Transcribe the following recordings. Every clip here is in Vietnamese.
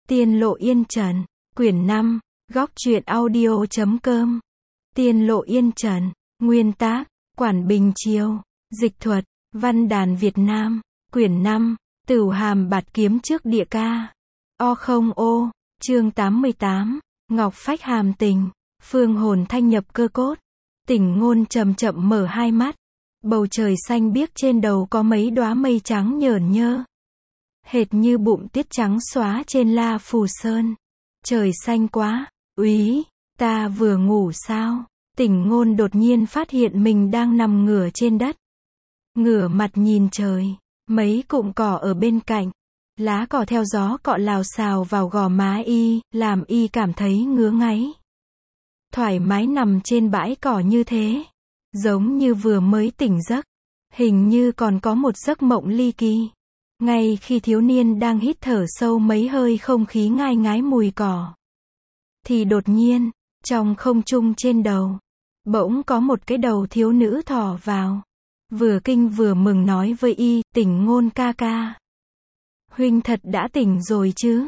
Tiên Lộ Yên Trần, quyển 5, góc truyện audio.com. Tiên Lộ Yên Trần, nguyên tác, Quản Bình Chiêu, dịch thuật, Văn đàn Việt Nam, quyển 5, Tửu Hàm Bạt Kiếm Trước Địa Ca. O, chương 88, Ngọc Phách Hàm Tình, phương hồn thanh nhập cơ cốt. Tỉnh Ngôn chậm chậm mở hai mắt. Bầu trời xanh biếc trên đầu có mấy đóa mây trắng nhởn nhơ, hệt như bụng tuyết trắng xóa trên La Phù Sơn. Trời xanh quá, úy, ta vừa ngủ sao? Tỉnh Ngôn đột nhiên phát hiện mình đang nằm ngửa trên đất. Ngửa mặt nhìn trời, mấy cụm cỏ ở bên cạnh, lá cỏ theo gió cọ lào xào vào gò má y, làm y cảm thấy ngứa ngáy. Thoải mái nằm trên bãi cỏ như thế, giống như vừa mới tỉnh giấc, hình như còn có một giấc mộng ly kỳ. Ngay khi thiếu niên đang hít thở sâu mấy hơi không khí ngai ngái mùi cỏ, thì đột nhiên, trong không trung trên đầu, bỗng có một cái đầu thiếu nữ thò vào, vừa kinh vừa mừng nói với y, Tỉnh Ngôn ca ca. Huynh thật đã tỉnh rồi chứ?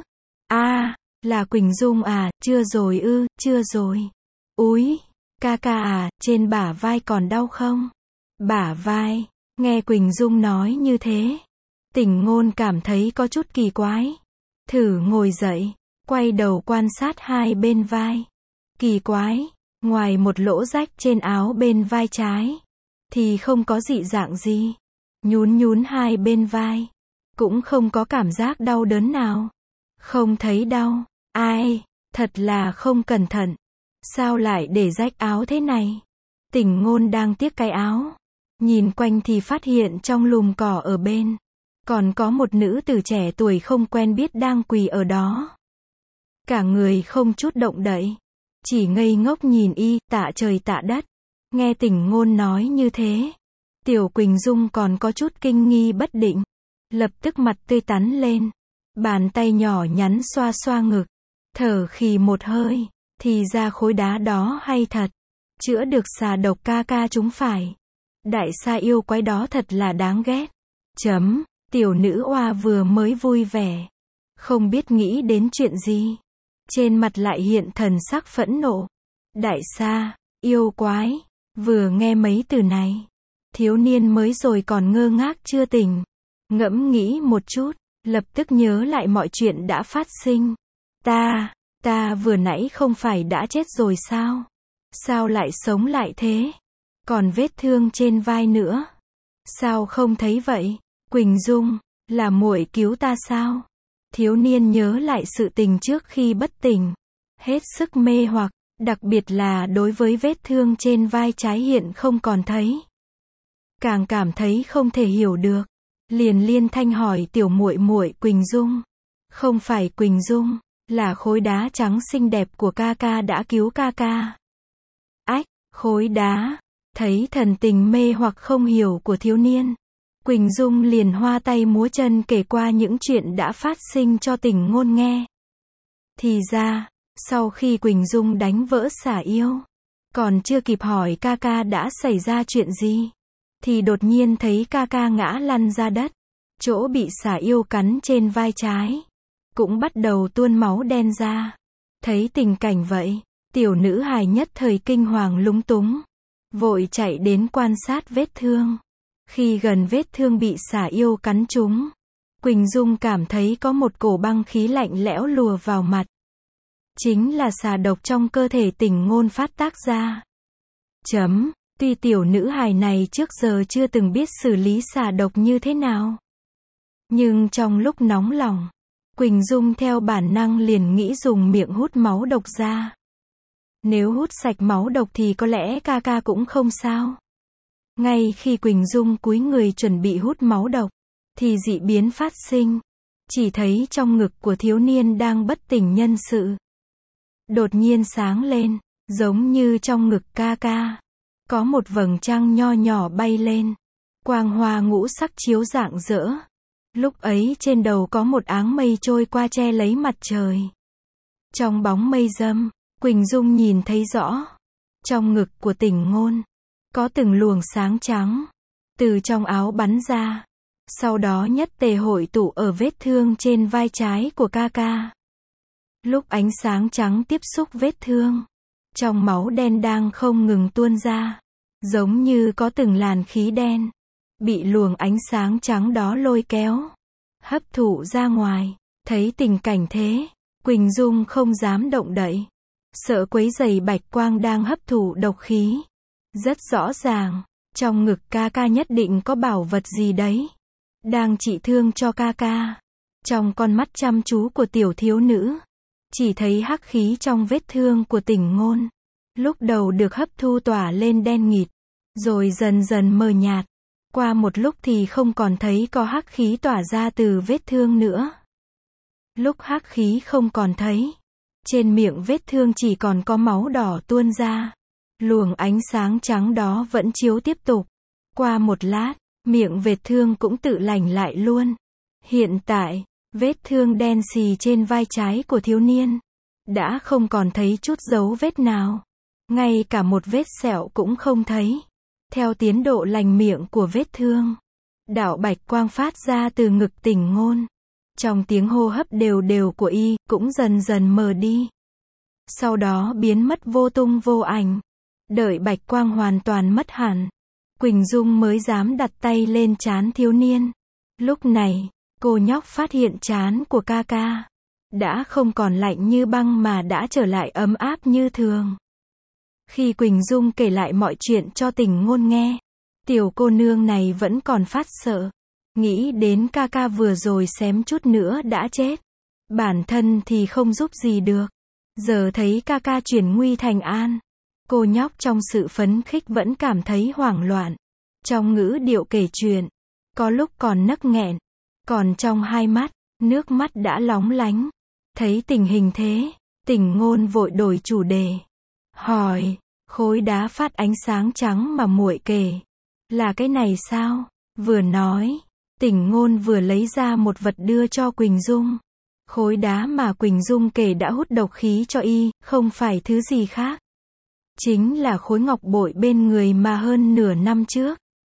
À, là Quỳnh Dung à, chưa rồi ư, chưa rồi. Úi, ca ca à, trên bả vai còn đau không? Bả vai, nghe Quỳnh Dung nói như thế, Tỉnh Ngôn cảm thấy có chút kỳ quái. Thử ngồi dậy, quay đầu quan sát hai bên vai. Kỳ quái, ngoài một lỗ rách trên áo bên vai trái, thì không có dị dạng gì. Nhún nhún hai bên vai, cũng không có cảm giác đau đớn nào. Không thấy đau, ai, thật là không cẩn thận. Sao lại để rách áo thế này? Tỉnh Ngôn đang tiếc cái áo, nhìn quanh thì phát hiện trong lùm cỏ ở bên, còn có một nữ tử trẻ tuổi không quen biết đang quỳ ở đó. Cả người không chút động đậy, chỉ ngây ngốc nhìn y, tạ trời tạ đất. Nghe Tỉnh Ngôn nói như thế, Tiểu Quỳnh Dung còn có chút kinh nghi bất định, lập tức mặt tươi tắn lên, bàn tay nhỏ nhắn xoa xoa ngực, thở khì một hơi, thì ra khối đá đó hay thật, chữa được xà độc ca ca chúng phải. Đại sa yêu quái đó thật là đáng ghét. Tiểu nữ oa vừa mới vui vẻ, không biết nghĩ đến chuyện gì, trên mặt lại hiện thần sắc phẫn nộ. Đại sa, yêu quái, vừa nghe mấy từ này, thiếu niên mới rồi còn ngơ ngác chưa tỉnh, ngẫm nghĩ một chút, lập tức nhớ lại mọi chuyện đã phát sinh. Ta vừa nãy không phải đã chết rồi sao? Sao lại sống lại thế? Còn vết thương trên vai nữa, sao không thấy vậy? Quỳnh Dung, là muội cứu ta sao? Thiếu niên nhớ lại sự tình trước khi bất tỉnh, hết sức mê hoặc, đặc biệt là đối với vết thương trên vai trái hiện không còn thấy, càng cảm thấy không thể hiểu được, liền liên thanh hỏi tiểu muội muội Quỳnh Dung. Không phải Quỳnh Dung, là khối đá trắng xinh đẹp của ca ca đã cứu ca ca. Ách, khối đá. Thấy thần tình mê hoặc không hiểu của thiếu niên, Quỳnh Dung liền hoa tay múa chân kể qua những chuyện đã phát sinh cho Tỉnh Ngôn nghe. Thì ra, sau khi Quỳnh Dung đánh vỡ xà yêu, còn chưa kịp hỏi ca ca đã xảy ra chuyện gì, thì đột nhiên thấy ca ca ngã lăn ra đất, chỗ bị xà yêu cắn trên vai trái, cũng bắt đầu tuôn máu đen ra. Thấy tình cảnh vậy, tiểu nữ hài nhất thời kinh hoàng lúng túng, vội chạy đến quan sát vết thương. Khi gần vết thương bị xà yêu cắn trúng, Quỳnh Dung cảm thấy có một cổ băng khí lạnh lẽo lùa vào mặt. Chính là xà độc trong cơ thể Tỉnh Ngôn phát tác ra. Tuy tiểu nữ hài này trước giờ chưa từng biết xử lý xà độc như thế nào, nhưng trong lúc nóng lòng, Quỳnh Dung theo bản năng liền nghĩ dùng miệng hút máu độc ra. Nếu hút sạch máu độc thì có lẽ ca ca cũng không sao. Ngay khi Quỳnh Dung cúi người chuẩn bị hút máu độc, thì dị biến phát sinh. Chỉ thấy trong ngực của thiếu niên đang bất tỉnh nhân sự, đột nhiên sáng lên, giống như trong ngực ca ca có một vầng trăng nho nhỏ bay lên, quang hoa ngũ sắc chiếu rạng rỡ. Lúc ấy trên đầu có một áng mây trôi qua che lấy mặt trời. Trong bóng mây râm, Quỳnh Dung nhìn thấy rõ, trong ngực của Tỉnh Ngôn có từng luồng sáng trắng từ trong áo bắn ra, sau đó nhất tề hội tụ ở vết thương trên vai trái của ca ca. Lúc ánh sáng trắng tiếp xúc vết thương, trong máu đen đang không ngừng tuôn ra, giống như có từng làn khí đen, bị luồng ánh sáng trắng đó lôi kéo, hấp thụ ra ngoài. Thấy tình cảnh thế, Quỳnh Dung không dám động đậy, sợ quấy rầy Bạch Quang đang hấp thụ độc khí. Rất rõ ràng, trong ngực ca ca nhất định có bảo vật gì đấy, đang trị thương cho ca ca. Trong con mắt chăm chú của tiểu thiếu nữ, chỉ thấy hắc khí trong vết thương của Tỉnh Ngôn. Lúc đầu được hấp thu tỏa lên đen nghịt, rồi dần dần mờ nhạt. Qua một lúc thì không còn thấy có hắc khí tỏa ra từ vết thương nữa. Lúc hắc khí không còn thấy, trên miệng vết thương chỉ còn có máu đỏ tuôn ra. Luồng ánh sáng trắng đó vẫn chiếu tiếp tục. Qua một lát, miệng vết thương cũng tự lành lại luôn. Hiện tại, vết thương đen xì trên vai trái của thiếu niên đã không còn thấy chút dấu vết nào, ngay cả một vết sẹo cũng không thấy. Theo tiến độ lành miệng của vết thương, đạo bạch quang phát ra từ ngực Tỉnh Ngôn, trong tiếng hô hấp đều đều của y cũng dần dần mờ đi, sau đó biến mất vô tung vô ảnh. Đợi bạch quang hoàn toàn mất hẳn, Quỳnh Dung mới dám đặt tay lên trán thiếu niên. Lúc này, cô nhóc phát hiện trán của ca ca đã không còn lạnh như băng mà đã trở lại ấm áp như thường. Khi Quỳnh Dung kể lại mọi chuyện cho Tỉnh Ngôn nghe, tiểu cô nương này vẫn còn phát sợ, nghĩ đến ca ca vừa rồi xém chút nữa đã chết, bản thân thì không giúp gì được, giờ thấy ca ca chuyển nguy thành an, cô nhóc trong sự phấn khích vẫn cảm thấy hoảng loạn. Trong ngữ điệu kể chuyện, có lúc còn nấc nghẹn, còn trong hai mắt, nước mắt đã lóng lánh. Thấy tình hình thế, Tỉnh Ngôn vội đổi chủ đề, hỏi, khối đá phát ánh sáng trắng mà muội kể, là cái này sao? Vừa nói, Tỉnh Ngôn vừa lấy ra một vật đưa cho Quỳnh Dung. Khối đá mà Quỳnh Dung kể đã hút độc khí cho y, không phải thứ gì khác, chính là khối ngọc bội bên người mà hơn nửa năm trước,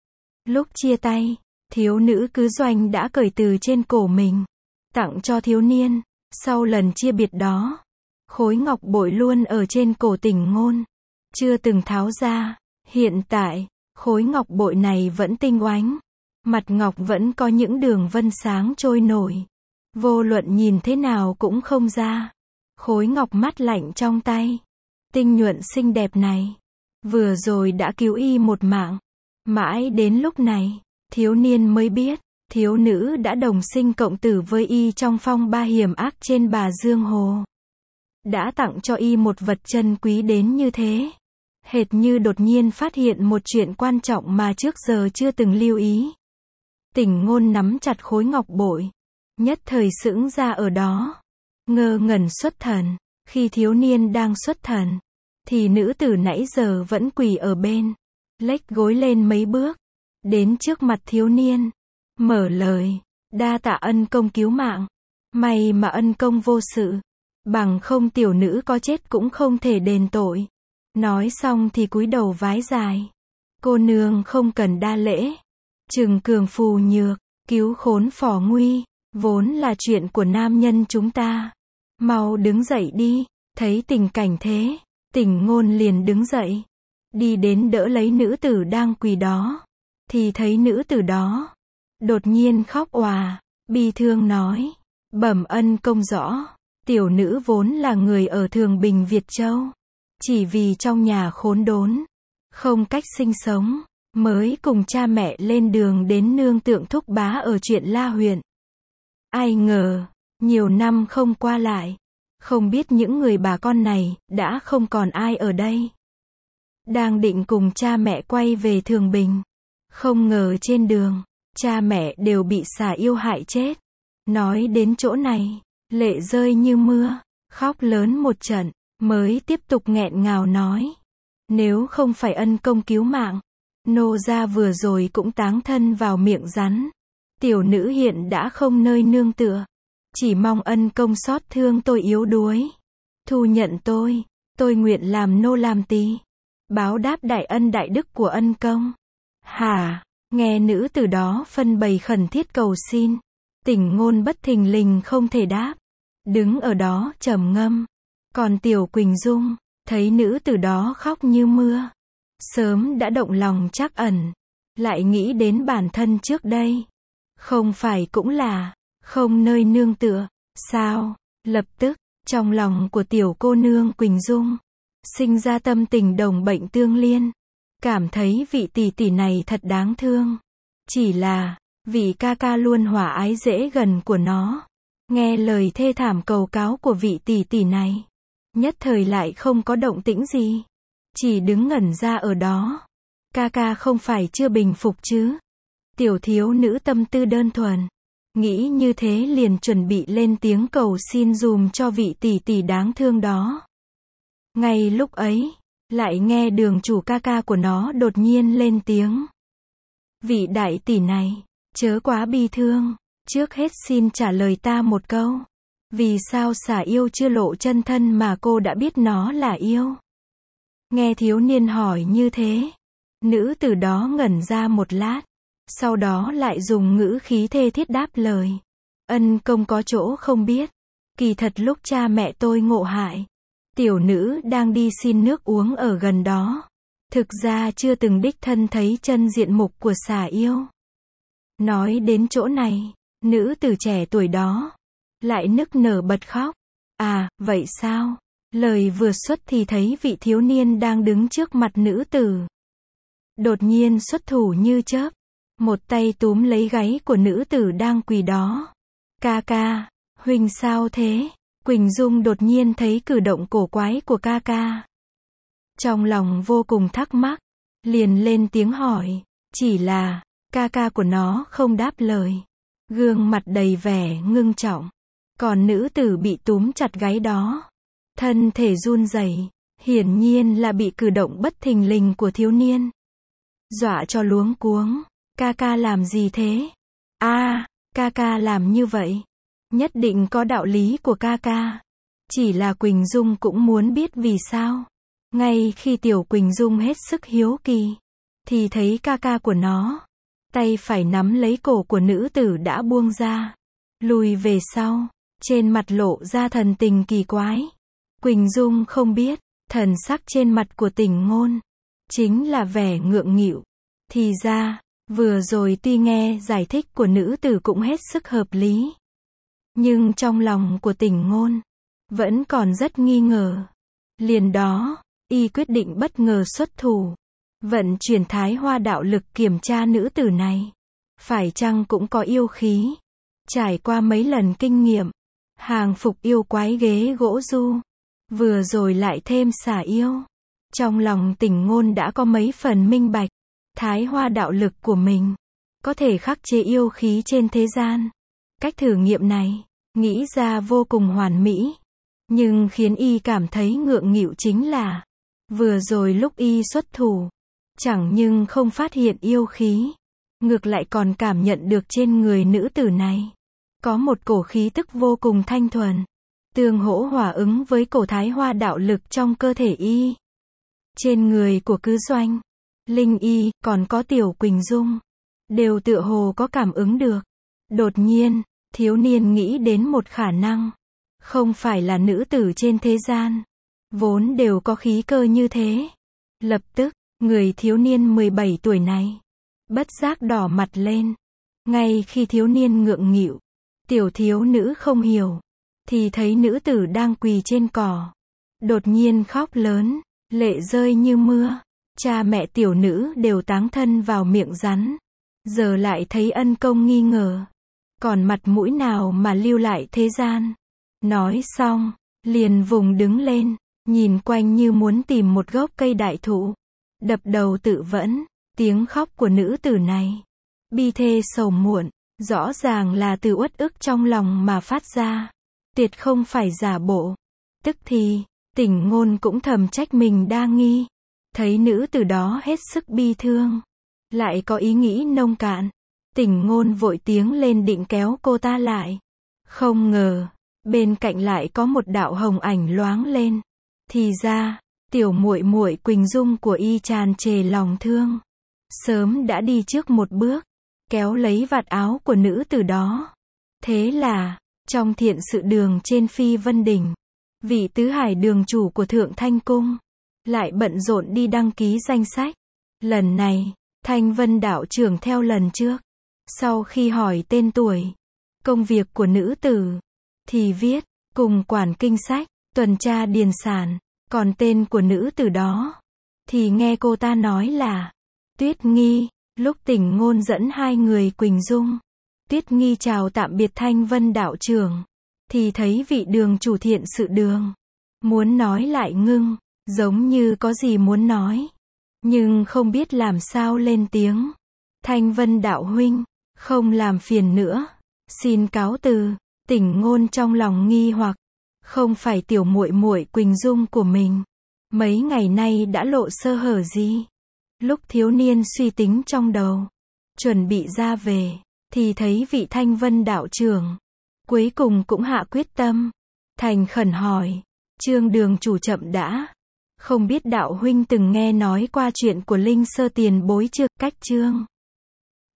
lúc chia tay, thiếu nữ cứ Doanh đã cởi từ trên cổ mình, tặng cho thiếu niên. Sau lần chia biệt đó, khối ngọc bội luôn ở trên cổ Tỉnh Ngôn, chưa từng tháo ra. Hiện tại, khối ngọc bội này vẫn tinh oánh, mặt ngọc vẫn có những đường vân sáng trôi nổi, vô luận nhìn thế nào cũng không ra. Khối ngọc mát lạnh trong tay, tinh nhuận xinh đẹp này, vừa rồi đã cứu y một mạng. Mãi đến lúc này, thiếu niên mới biết, thiếu nữ đã đồng sinh cộng tử với y trong phong ba hiểm ác trên Bà Dương Hồ. Đã tặng cho y một vật chân quý đến như thế. Hệt như đột nhiên phát hiện một chuyện quan trọng mà trước giờ chưa từng lưu ý. Tỉnh Ngôn nắm chặt khối ngọc bội, nhất thời sững ra ở đó, ngơ ngẩn xuất thần. Khi thiếu niên đang xuất thần, thì nữ tử nãy giờ vẫn quỳ ở bên, lếch gối lên mấy bước, đến trước mặt thiếu niên, mở lời, đa tạ ân công cứu mạng, may mà ân công vô sự, bằng không tiểu nữ có chết cũng không thể đền tội. Nói xong thì cúi đầu vái dài, cô nương không cần đa lễ, trừng cường phù nhược, cứu khốn phò nguy, vốn là chuyện của nam nhân chúng ta, mau đứng dậy đi. Thấy tình cảnh thế, Tỉnh Ngôn liền đứng dậy, đi đến đỡ lấy nữ tử đang quỳ đó, thì thấy nữ tử đó đột nhiên khóc òa, bi thương nói, bẩm ân công rõ, tiểu nữ vốn là người ở Thường Bình Việt Châu, chỉ vì trong nhà khốn đốn, không cách sinh sống, mới cùng cha mẹ lên đường đến nương tựa thúc bá ở Chuyện La huyện. Ai ngờ, nhiều năm không qua lại, không biết những người bà con này đã không còn ai ở đây. Đang định cùng cha mẹ quay về Thường Bình, không ngờ trên đường, cha mẹ đều bị xà yêu hại chết. Nói đến chỗ này, lệ rơi như mưa, khóc lớn một trận, mới tiếp tục nghẹn ngào nói, nếu không phải ân công cứu mạng, nô gia vừa rồi cũng táng thân vào miệng rắn. Tiểu nữ hiện đã không nơi nương tựa, chỉ mong ân công xót thương tôi yếu đuối, thu nhận tôi nguyện làm nô làm tỳ, báo đáp đại ân đại đức của ân công. Hả? Nghe nữ tử đó phân bày khẩn thiết cầu xin, Tỉnh Ngôn bất thình lình không thể đáp, đứng ở đó trầm ngâm. Còn Tiểu Quỳnh Dung, thấy nữ tử đó khóc như mưa, sớm đã động lòng trắc ẩn, lại nghĩ đến bản thân trước đây, không phải cũng là không nơi nương tựa, sao? Lập tức, trong lòng của tiểu cô nương Quỳnh Dung sinh ra tâm tình đồng bệnh tương liên, cảm thấy vị tỷ tỷ này thật đáng thương. Chỉ là, vị ca ca luôn hòa ái dễ gần của nó, nghe lời thê thảm cầu cáo của vị tỷ tỷ này, nhất thời lại không có động tĩnh gì, chỉ đứng ngẩn ra ở đó. Ca ca không phải chưa bình phục chứ? Tiểu thiếu nữ tâm tư đơn thuần, nghĩ như thế liền chuẩn bị lên tiếng cầu xin dùm cho vị tỷ tỷ đáng thương đó. Ngay lúc ấy, lại nghe đường chủ ca ca của nó đột nhiên lên tiếng. Vị đại tỷ này, chớ quá bi thương, trước hết xin trả lời ta một câu. Vì sao xà yêu chưa lộ chân thân mà cô đã biết nó là yêu? Nghe thiếu niên hỏi như thế, nữ tử đó ngẩn ra một lát, sau đó lại dùng ngữ khí thê thiết đáp lời. Ân công có chỗ không biết, kỳ thật lúc cha mẹ tôi ngộ hại, tiểu nữ đang đi xin nước uống ở gần đó, thực ra chưa từng đích thân thấy chân diện mục của xà yêu. Nói đến chỗ này, nữ tử trẻ tuổi đó lại nức nở bật khóc. À, vậy sao? Lời vừa xuất thì thấy vị thiếu niên đang đứng trước mặt nữ tử đột nhiên xuất thủ như chớp, một tay túm lấy gáy của nữ tử đang quỳ đó. Ca ca, huynh sao thế? Quỳnh Dung đột nhiên thấy cử động cổ quái của ca ca, trong lòng vô cùng thắc mắc, liền lên tiếng hỏi. Chỉ là, ca ca của nó không đáp lời, gương mặt đầy vẻ ngưng trọng. Còn nữ tử bị túm chặt gáy đó, thân thể run rẩy, hiển nhiên là bị cử động bất thình lình của thiếu niên dọa cho luống cuống. Ca ca làm gì thế? Ca ca làm như vậy, nhất định có đạo lý của ca ca. Chỉ là Quỳnh Dung cũng muốn biết vì sao. Ngay khi tiểu Quỳnh Dung hết sức hiếu kỳ, thì thấy ca ca của nó, tay phải nắm lấy cổ của nữ tử đã buông ra, lùi về sau, trên mặt lộ ra thần tình kỳ quái. Quỳnh Dung không biết, thần sắc trên mặt của Tỉnh Ngôn chính là vẻ ngượng nghịu. Thì ra, vừa rồi tuy nghe giải thích của nữ tử cũng hết sức hợp lý, nhưng trong lòng của Tỉnh Ngôn vẫn còn rất nghi ngờ. Liền đó, y quyết định bất ngờ xuất thủ, vận chuyển Thái Hoa đạo lực kiểm tra nữ tử này, phải chăng cũng có yêu khí. Trải qua mấy lần kinh nghiệm hàng phục yêu quái ghế gỗ du, vừa rồi lại thêm xà yêu, trong lòng Tỉnh Ngôn đã có mấy phần minh bạch. Thái Hoa đạo lực của mình có thể khắc chế yêu khí trên thế gian. Cách thử nghiệm này nghĩ ra vô cùng hoàn mỹ, nhưng khiến y cảm thấy ngượng nghịu chính là vừa rồi lúc y xuất thủ, chẳng nhưng không phát hiện yêu khí, ngược lại còn cảm nhận được trên người nữ tử này có một cổ khí tức vô cùng thanh thuần, tương hỗ hòa ứng với cổ Thái Hoa đạo lực trong cơ thể y. Trên người của Cứ Doanh, Linh Y, còn có tiểu Quỳnh Dung, đều tựa hồ có cảm ứng được. Đột nhiên, thiếu niên nghĩ đến một khả năng, không phải là nữ tử trên thế gian vốn đều có khí cơ như thế. Lập tức, người thiếu niên 17 tuổi này bất giác đỏ mặt lên. Ngay khi thiếu niên ngượng nghịu, tiểu thiếu nữ không hiểu, thì thấy nữ tử đang quỳ trên cỏ, đột nhiên khóc lớn, lệ rơi như mưa. Cha mẹ tiểu nữ đều táng thân vào miệng rắn, giờ lại thấy ân công nghi ngờ, còn mặt mũi nào mà lưu lại thế gian. Nói xong, liền vùng đứng lên, nhìn quanh như muốn tìm một gốc cây đại thụ, đập đầu tự vẫn. Tiếng khóc của nữ tử này bi thê sầu muộn, rõ ràng là từ uất ức trong lòng mà phát ra, tuyệt không phải giả bộ. Tức thì, Tỉnh Ngôn cũng thầm trách mình đa nghi, thấy nữ tử đó hết sức bi thương, lại có ý nghĩ nông cạn. Tỉnh Ngôn vội tiếng lên định kéo cô ta lại, không ngờ bên cạnh lại có một đạo hồng ảnh loáng lên. Thì ra, tiểu muội muội Quỳnh Dung của y tràn trề lòng thương, sớm đã đi trước một bước, kéo lấy vạt áo của nữ tử đó. Thế là, Trong thiện sự đường trên Phi Vân Đỉnh, vị tứ hải đường chủ của Thượng Thanh Cung, lại bận rộn đi đăng ký danh sách. Lần này, Thanh Vân đạo trưởng theo lần trước. Sau khi hỏi tên tuổi, công việc của nữ tử, thì viết, cùng quản kinh sách, tuần tra điền sản. Còn tên của nữ tử đó, thì nghe cô ta nói là Tuyết Nghi. Lúc Tỉnh Ngôn dẫn hai người Quỳnh Dung, Tuyết Nghi chào tạm biệt Thanh Vân đạo trưởng, thì thấy vị đường chủ thiện sự đường, muốn nói lại ngưng, giống như có gì muốn nói, nhưng không biết làm sao lên tiếng. Thanh Vân đạo huynh, không làm phiền nữa, xin cáo từ. Tỉnh Ngôn trong lòng nghi hoặc, không phải tiểu muội muội Quỳnh Dung của mình, mấy ngày nay đã lộ sơ hở gì? Lúc thiếu niên suy tính trong đầu, chuẩn bị ra về, thì thấy vị Thanh Vân đạo trưởng, cuối cùng cũng hạ quyết tâm, thành khẩn hỏi, Trương đường chủ chậm đã, không biết đạo huynh từng nghe nói qua chuyện của Linh Sơ tiền bối chưa? Cách Trương